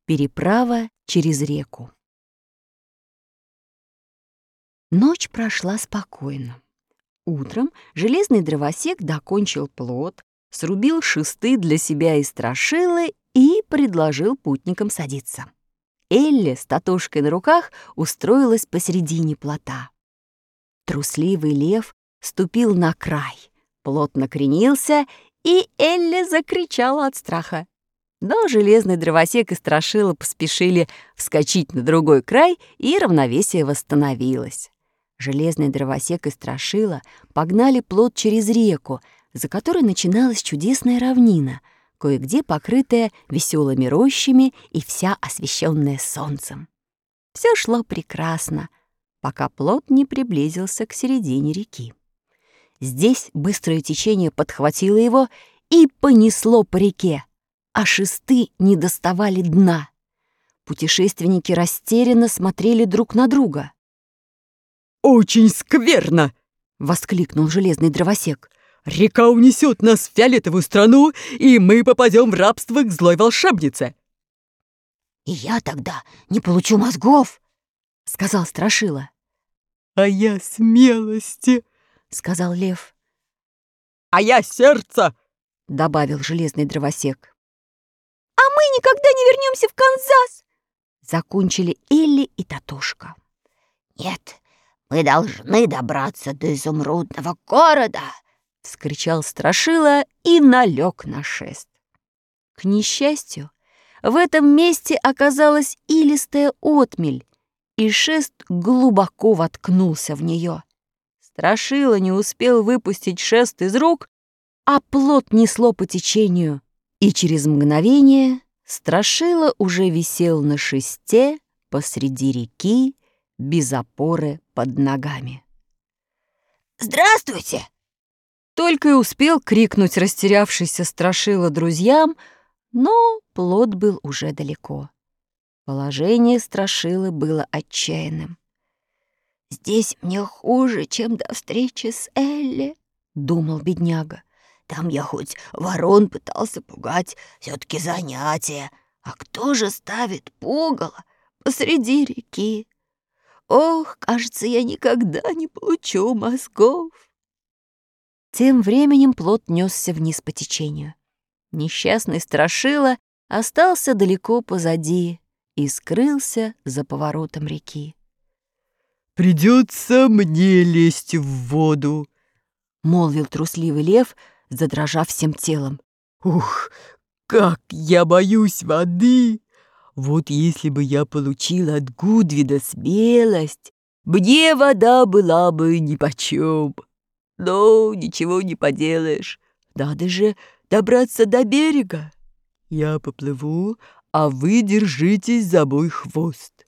Переправа через реку. Ночь прошла спокойно. Утром железный дровосек докончил плот, срубил шесты для себя и страшилы и предложил путникам садиться. Элли с Татошкой на руках устроилась посередине плота. Трусливый лев ступил на край, плот накренился, и Элли закричала от страха. Но железный дровосек и страшила поспешили вскочить на другой край, и равновесие восстановилось. Железный дровосек и страшила погнали плот через реку, за которой начиналась чудесная равнина, кое-где покрытая веселыми рощами и вся освещенная солнцем. Все шло прекрасно, пока плот не приблизился к середине реки. Здесь быстрое течение подхватило его и понесло по реке, а шесты не доставали дна. Путешественники растерянно смотрели друг на друга. «Очень скверно!» — воскликнул железный дровосек. «Река унесет нас в фиолетовую страну, и мы попадем в рабство к злой волшебнице!» «И я тогда не получу мозгов!» — сказал страшила. «А я смелости!» — сказал лев. «А я сердца!» — добавил железный дровосек. «А мы никогда не вернемся в Канзас!» — закончили Элли и Татошка. «Нет, мы должны добраться до изумрудного города!» — вскричал страшила и налег на шест. К несчастью, в этом месте оказалась илистая отмель, и шест глубоко воткнулся в нее. Страшила не успел выпустить шест из рук, а плот несло по течению, и через мгновение страшила уже висел на шесте посреди реки без опоры под ногами. «Здравствуйте!» Только и успел крикнуть растерявшийся страшила друзьям, но плот был уже далеко. Положение страшилы было отчаянным. «Здесь мне хуже, чем до встречи с Элли», — думал бедняга. «Там я хоть ворон пытался пугать, все-таки занятие. А кто же ставит пугало посреди реки? Ох, кажется, я никогда не получу мозгов». Тем временем плот несся вниз по течению. Несчастный страшила остался далеко позади и скрылся за поворотом реки. «Придется мне лезть в воду», — молвил трусливый лев, задрожав всем телом. «Ух, как я боюсь воды! Вот если бы я получил от Гудвида смелость, мне вода была бы нипочем. Но ничего не поделаешь, надо же добраться до берега. Я поплыву, а вы держитесь за мой хвост».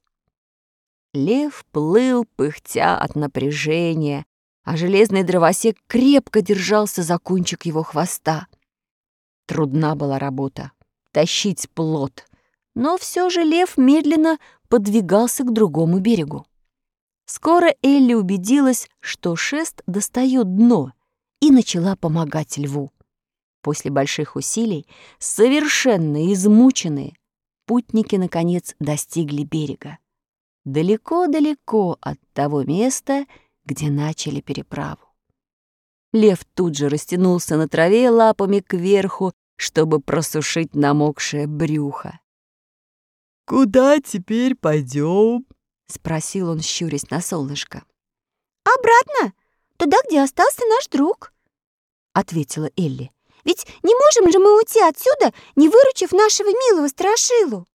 Лев плыл, пыхтя от напряжения, а железный дровосек крепко держался за кончик его хвоста. Трудна была работа — тащить плот, но все же лев медленно подвигался к другому берегу. Скоро Элли убедилась, что шест достает дно, и начала помогать льву. После больших усилий, совершенно измученные, путники, наконец, достигли берега. Далеко-далеко от того места, где начали переправу. Лев тут же растянулся на траве лапами кверху, чтобы просушить намокшее брюхо. «Куда теперь пойдем?» — спросил он, щурясь на солнышко. «Обратно, туда, где остался наш друг», — ответила Элли. «Ведь не можем же мы уйти отсюда, не выручив нашего милого страшилу».